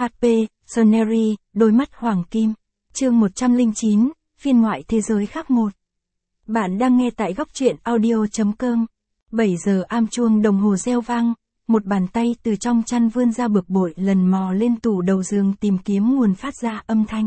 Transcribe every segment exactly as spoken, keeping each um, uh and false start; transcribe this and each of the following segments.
hát pê, Soneri, đôi mắt hoàng kim. Chương một trăm lẻ chín, phiên ngoại thế giới khác một. Bạn đang nghe tại góc truyện audio.com. bảy giờ am chuông đồng hồ reo vang, một bàn tay từ trong chăn vươn ra bực bội lần mò lên tủ đầu giường tìm kiếm nguồn phát ra âm thanh.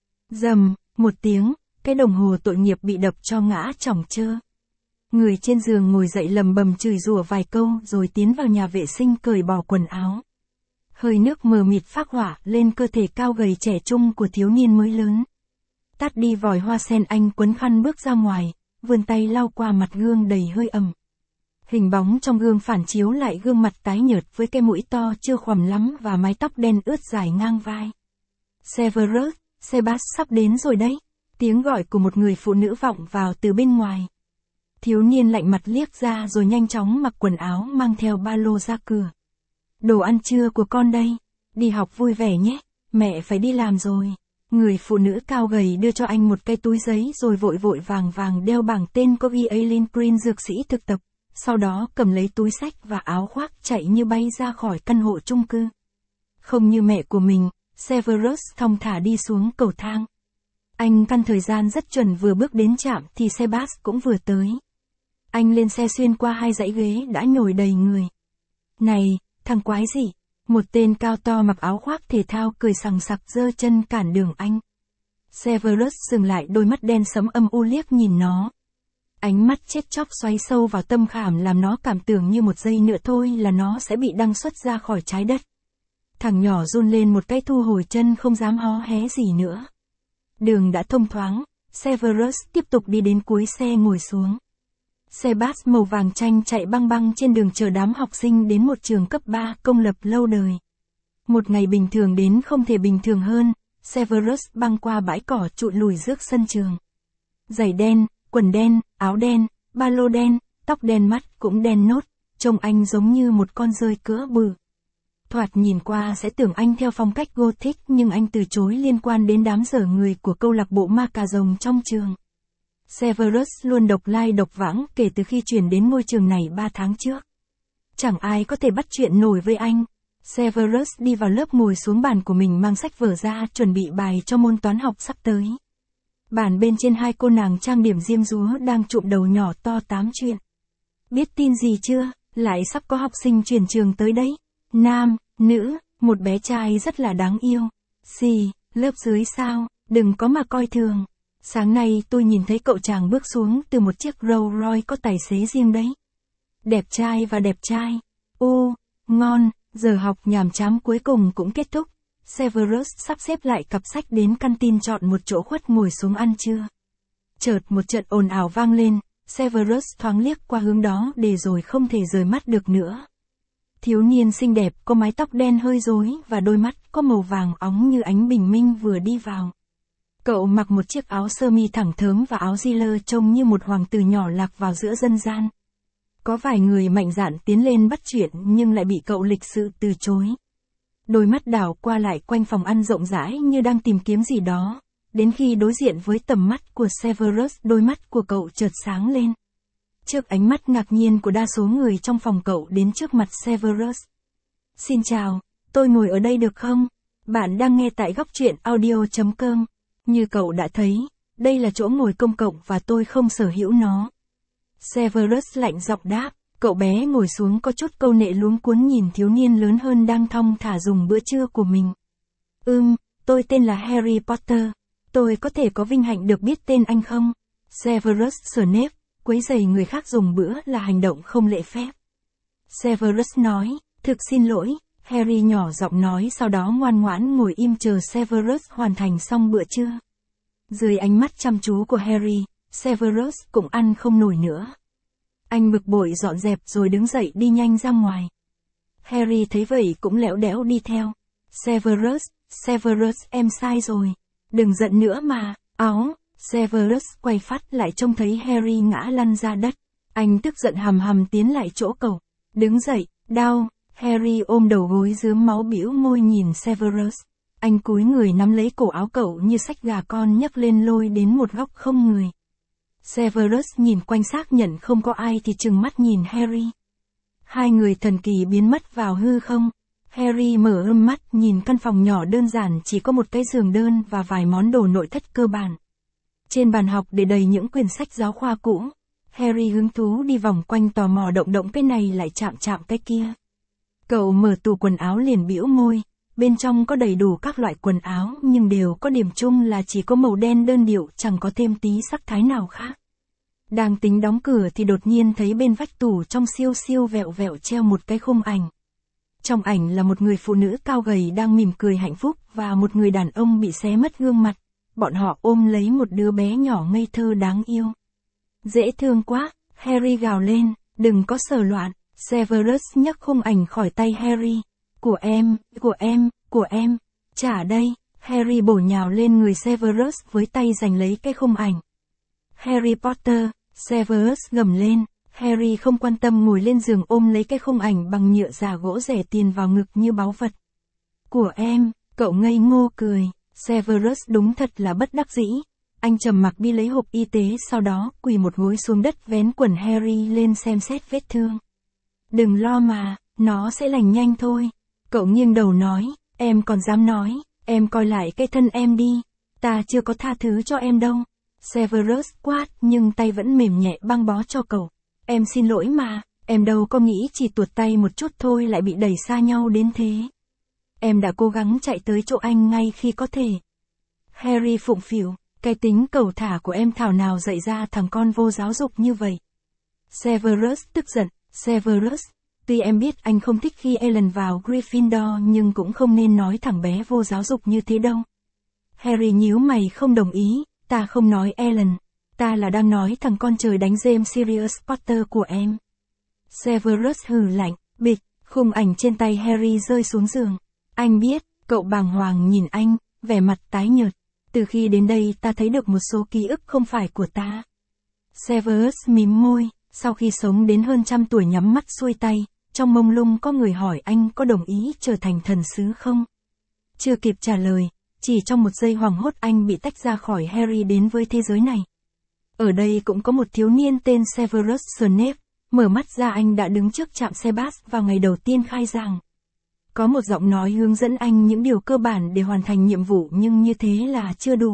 Rầm, một tiếng, cái đồng hồ tội nghiệp bị đập cho ngã chỏng chơ. Người trên giường ngồi dậy lầm bầm chửi rủa vài câu rồi tiến vào nhà vệ sinh cởi bỏ quần áo. Hơi nước mờ mịt phác hỏa lên cơ thể cao gầy trẻ trung của thiếu niên mới lớn. Tắt đi vòi hoa sen, anh quấn khăn bước ra ngoài, vươn tay lau qua mặt gương đầy hơi ẩm. Hình bóng trong gương phản chiếu lại gương mặt tái nhợt với cái mũi to chưa khoằm lắm và mái tóc đen ướt dài ngang vai. Severus, Sebas sắp đến rồi đấy. Tiếng gọi của một người phụ nữ vọng vào từ bên ngoài. Thiếu niên lạnh mặt liếc ra rồi nhanh chóng mặc quần áo mang theo ba lô ra cửa. Đồ ăn trưa của con đây. Đi học vui vẻ nhé, mẹ phải đi làm rồi. Người phụ nữ cao gầy đưa cho anh một cái túi giấy rồi vội vội vàng vàng đeo bảng tên có ghi Aileen Green dược sĩ thực tập. Sau đó cầm lấy túi xách và áo khoác chạy như bay ra khỏi căn hộ chung cư. Không như mẹ của mình, Severus thong thả đi xuống cầu thang. Anh căn thời gian rất chuẩn, vừa bước đến trạm thì Sebas cũng vừa tới. Anh lên xe xuyên qua hai dãy ghế đã nhồi đầy người. Này, thằng quái gì? Một tên cao to mặc áo khoác thể thao cười sằng sặc giơ chân cản đường anh. Severus dừng lại, đôi mắt đen sẫm âm u liếc nhìn nó. Ánh mắt chết chóc xoáy sâu vào tâm khảm làm nó cảm tưởng như một giây nữa thôi là nó sẽ bị đăng xuất ra khỏi trái đất. Thằng nhỏ run lên một cái, thu hồi chân không dám hó hé gì nữa. Đường đã thông thoáng, Severus tiếp tục đi đến cuối xe ngồi xuống. Sebas màu vàng chanh chạy băng băng trên đường chờ đám học sinh đến một trường cấp ba công lập lâu đời. Một ngày bình thường đến không thể bình thường hơn, Severus băng qua bãi cỏ trụi lùi rước sân trường. Giày đen, quần đen, áo đen, ba lô đen, tóc đen, mắt cũng đen nốt, trông anh giống như một con dơi cỡ bự. Thoạt nhìn qua sẽ tưởng anh theo phong cách Gothic, nhưng anh từ chối liên quan đến đám dở người của câu lạc bộ ma cà rồng trong trường. Severus luôn độc lai độc vãng kể từ khi chuyển đến ngôi trường này ba tháng trước. Chẳng ai có thể bắt chuyện nổi với anh. Severus đi vào lớp ngồi xuống bàn của mình, mang sách vở ra chuẩn bị bài cho môn toán học sắp tới. Bàn bên trên hai cô nàng trang điểm diêm dúa đang chụm đầu nhỏ to tám chuyện. Biết tin gì chưa? Lại sắp có học sinh chuyển trường tới đấy. Nam, nữ, một bé trai rất là đáng yêu. Xì, lớp dưới sao, đừng có mà coi thường. Sáng nay tôi nhìn thấy cậu chàng bước xuống từ một chiếc Rolls Royce có tài xế riêng đấy. Đẹp trai và đẹp trai. Ô, ngon, giờ học nhàm chán cuối cùng cũng kết thúc. Severus sắp xếp lại cặp sách đến căn tin chọn một chỗ khuất ngồi xuống ăn trưa. Chợt một trận ồn ào vang lên, Severus thoáng liếc qua hướng đó để rồi không thể rời mắt được nữa. Thiếu niên xinh đẹp có mái tóc đen hơi rối và đôi mắt có màu vàng óng như ánh bình minh vừa đi vào. Cậu mặc một chiếc áo sơ mi thẳng thớm và áo Ziller trông như một hoàng tử nhỏ lạc vào giữa dân gian. Có vài người mạnh dạn tiến lên bắt chuyện nhưng lại bị cậu lịch sự từ chối. Đôi mắt đảo qua lại quanh phòng ăn rộng rãi như đang tìm kiếm gì đó, đến khi đối diện với tầm mắt của Severus, đôi mắt của cậu chợt sáng lên. Trước ánh mắt ngạc nhiên của đa số người trong phòng, cậu đến trước mặt Severus. Xin chào, tôi ngồi ở đây được không? Bạn đang nghe tại góc truyện audio.com. Như cậu đã thấy, đây là chỗ ngồi công cộng và tôi không sở hữu nó. Severus lạnh giọng đáp. Cậu bé ngồi xuống có chút câu nệ luống cuống nhìn thiếu niên lớn hơn đang thong thả dùng bữa trưa của mình. Ừm, tôi tên là Harry Potter. Tôi có thể có vinh hạnh được biết tên anh không? Severus sờ nếp, quấy rầy người khác dùng bữa là hành động không lễ phép. Severus nói, thực xin lỗi, Harry nhỏ giọng nói, sau đó ngoan ngoãn ngồi im chờ Severus hoàn thành xong bữa trưa. Dưới ánh mắt chăm chú của Harry, Severus cũng ăn không nổi nữa. Anh bực bội dọn dẹp rồi đứng dậy đi nhanh ra ngoài. Harry thấy vậy cũng lẽo đẽo đi theo. Severus, Severus em sai rồi. Đừng giận nữa mà, áo. Severus quay phát lại trông thấy Harry ngã lăn ra đất. Anh tức giận hầm hầm tiến lại chỗ cậu. Đứng dậy, đau. Harry ôm đầu gối rướm máu bĩu môi nhìn Severus. Anh cúi người nắm lấy cổ áo cậu như xách gà con nhấc lên lôi đến một góc không người. Severus nhìn quanh xác nhận không có ai thì trừng mắt nhìn Harry. Hai người thần kỳ biến mất vào hư không. Harry mở ươm mắt nhìn căn phòng nhỏ đơn giản chỉ có một cái giường đơn và vài món đồ nội thất cơ bản. Trên bàn học để đầy những quyển sách giáo khoa cũ. Harry hứng thú đi vòng quanh tò mò động động cái này lại chạm chạm cái kia. Cậu mở tủ quần áo liền bĩu môi, bên trong có đầy đủ các loại quần áo nhưng đều có điểm chung là chỉ có màu đen đơn điệu chẳng có thêm tí sắc thái nào khác. Đang tính đóng cửa thì đột nhiên thấy bên vách tủ trong siêu siêu vẹo vẹo treo một cái khung ảnh. Trong ảnh là một người phụ nữ cao gầy đang mỉm cười hạnh phúc và một người đàn ông bị xé mất gương mặt, bọn họ ôm lấy một đứa bé nhỏ ngây thơ đáng yêu. Dễ thương quá, Harry gào lên, đừng có sờ loạn. Severus nhấc khung ảnh khỏi tay Harry. Của em, của em, của em, trả đây. Harry bổ nhào lên người Severus với tay giành lấy cái khung ảnh. Harry Potter, Severus gầm lên. Harry không quan tâm ngồi lên giường ôm lấy cái khung ảnh bằng nhựa giả gỗ rẻ tiền vào ngực như báu vật. Của em, cậu ngây ngô cười. Severus đúng thật là bất đắc dĩ. Anh trầm mặc đi lấy hộp y tế sau đó quỳ một gối xuống đất vén quần Harry lên xem xét vết thương. Đừng lo mà, nó sẽ lành nhanh thôi. Cậu nghiêng đầu nói, em còn dám nói, em coi lại cái thân em đi. Ta chưa có tha thứ cho em đâu. Severus quát nhưng tay vẫn mềm nhẹ băng bó cho cậu. Em xin lỗi mà, em đâu có nghĩ chỉ tuột tay một chút thôi lại bị đẩy xa nhau đến thế. Em đã cố gắng chạy tới chỗ anh ngay khi có thể. Harry phụng phịu, cái tính cẩu thả của em thảo nào dạy ra thằng con vô giáo dục như vậy. Severus tức giận, Severus, tuy em biết anh không thích khi Ellen vào Gryffindor nhưng cũng không nên nói thằng bé vô giáo dục như thế đâu. Harry nhíu mày không đồng ý, ta không nói Ellen, ta là đang nói thằng con trời đánh James Sirius Potter của em. Severus hừ lạnh, bịch, khung ảnh trên tay Harry rơi xuống giường. Anh biết, cậu bàng hoàng nhìn anh, vẻ mặt tái nhợt. Từ khi đến đây ta thấy được một số ký ức không phải của ta. Severus mím môi, sau khi sống đến hơn trăm tuổi nhắm mắt xuôi tay, trong mông lung có người hỏi anh có đồng ý trở thành thần sứ không? Chưa kịp trả lời, chỉ trong một giây hoảng hốt anh bị tách ra khỏi Harry đến với thế giới này. Ở đây cũng có một thiếu niên tên Severus Snape, mở mắt ra anh đã đứng trước trạm xe bus vào ngày đầu tiên khai giảng. Có một giọng nói hướng dẫn anh những điều cơ bản để hoàn thành nhiệm vụ nhưng như thế là chưa đủ.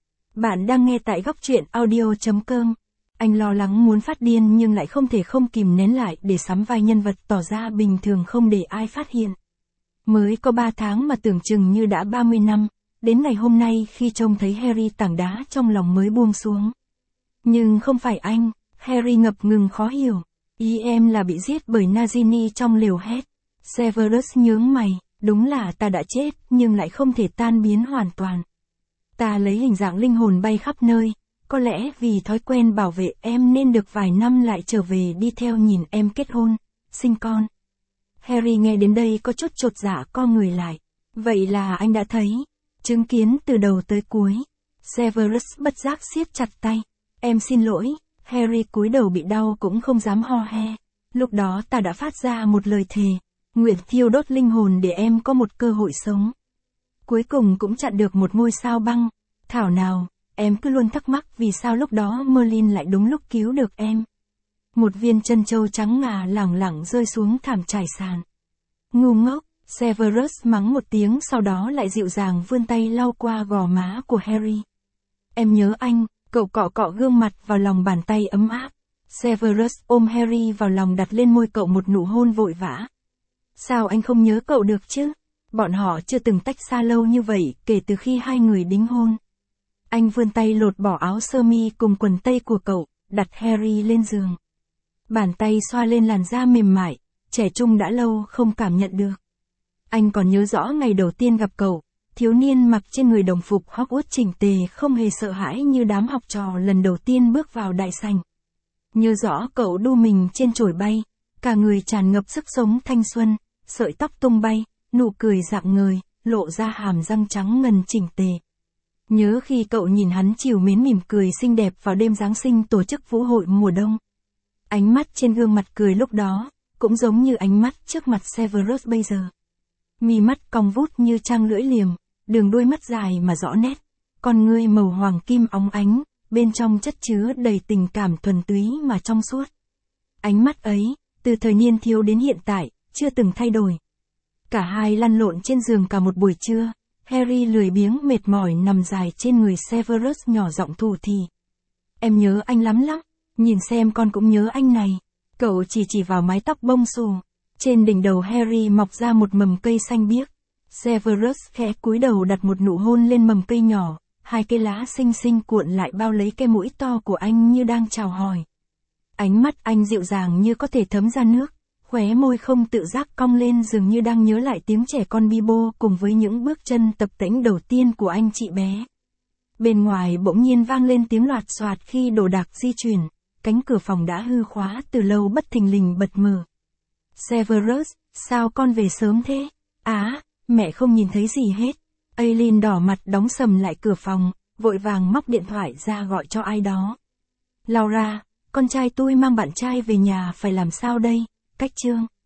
Bạn đang nghe tại góc truyện audio chấm com. Anh lo lắng muốn phát điên nhưng lại không thể không kìm nén lại để sắm vai nhân vật tỏ ra bình thường không để ai phát hiện. Mới có ba tháng mà tưởng chừng như đã ba mươi năm, đến ngày hôm nay khi trông thấy Harry tảng đá trong lòng mới buông xuống. Nhưng không phải anh, Harry ngập ngừng khó hiểu. Ý em là bị giết bởi Nagini trong lều hét. Severus nhướng mày, đúng là ta đã chết nhưng lại không thể tan biến hoàn toàn. Ta lấy hình dạng linh hồn bay khắp nơi, có lẽ vì thói quen bảo vệ em nên được vài năm lại trở về đi theo nhìn em kết hôn, sinh con. Harry nghe đến đây có chút chột dạ co người lại. Vậy là anh đã thấy, chứng kiến từ đầu tới cuối. Severus bất giác siết chặt tay. Em xin lỗi, Harry cúi đầu bị đau cũng không dám ho he. Lúc đó ta đã phát ra một lời thề, nguyện thiêu đốt linh hồn để em có một cơ hội sống. Cuối cùng cũng chặn được một ngôi sao băng. Thảo nào, em cứ luôn thắc mắc vì sao lúc đó Merlin lại đúng lúc cứu được em. Một viên chân châu trắng ngà lẳng lặng rơi xuống thảm trải sàn. Ngu ngốc, Severus mắng một tiếng sau đó lại dịu dàng vươn tay lau qua gò má của Harry. Em nhớ anh, cậu cọ cọ gương mặt vào lòng bàn tay ấm áp. Severus ôm Harry vào lòng đặt lên môi cậu một nụ hôn vội vã. Sao anh không nhớ cậu được chứ? Bọn họ chưa từng tách xa lâu như vậy kể từ khi hai người đính hôn. Anh vươn tay lột bỏ áo sơ mi cùng quần tây của cậu, đặt Harry lên giường. Bàn tay xoa lên làn da mềm mại, trẻ trung đã lâu không cảm nhận được. Anh còn nhớ rõ ngày đầu tiên gặp cậu, thiếu niên mặc trên người đồng phục Hogwarts chỉnh tề không hề sợ hãi như đám học trò lần đầu tiên bước vào đại sảnh. Nhớ rõ cậu đu mình trên chổi bay, cả người tràn ngập sức sống thanh xuân, sợi tóc tung bay, nụ cười rạng ngời, lộ ra hàm răng trắng ngần chỉnh tề. Nhớ khi cậu nhìn hắn trìu mến mỉm cười xinh đẹp vào đêm Giáng sinh tổ chức vũ hội mùa đông. Ánh mắt trên gương mặt cười lúc đó, cũng giống như ánh mắt trước mặt Severus bây giờ. Mi mắt cong vút như trang lưỡi liềm, đường đuôi mắt dài mà rõ nét, con ngươi màu hoàng kim óng ánh, bên trong chất chứa đầy tình cảm thuần túy mà trong suốt. Ánh mắt ấy, từ thời niên thiếu đến hiện tại, chưa từng thay đổi. Cả hai lăn lộn trên giường cả một buổi trưa. Harry lười biếng mệt mỏi nằm dài trên người Severus nhỏ giọng thủ thỉ. Em nhớ anh lắm lắm, nhìn xem con cũng nhớ anh này. Cậu chỉ chỉ vào mái tóc bông xù. Trên đỉnh đầu Harry mọc ra một mầm cây xanh biếc. Severus khẽ cúi đầu đặt một nụ hôn lên mầm cây nhỏ, hai cây lá xinh xinh cuộn lại bao lấy cái mũi to của anh như đang chào hỏi. Ánh mắt anh dịu dàng như có thể thấm ra nước, khóe môi không tự giác cong lên dường như đang nhớ lại tiếng trẻ con Bibo cùng với những bước chân tập tễnh đầu tiên của anh chị bé. Bên ngoài bỗng nhiên vang lên tiếng loạt soạt khi đồ đạc di chuyển, cánh cửa phòng đã hư khóa từ lâu bất thình lình bật mở. Severus, sao con về sớm thế? Á, mẹ không nhìn thấy gì hết. Aileen đỏ mặt đóng sầm lại cửa phòng, vội vàng móc điện thoại ra gọi cho ai đó. Laura, con trai tôi mang bạn trai về nhà phải làm sao đây? Cách chương.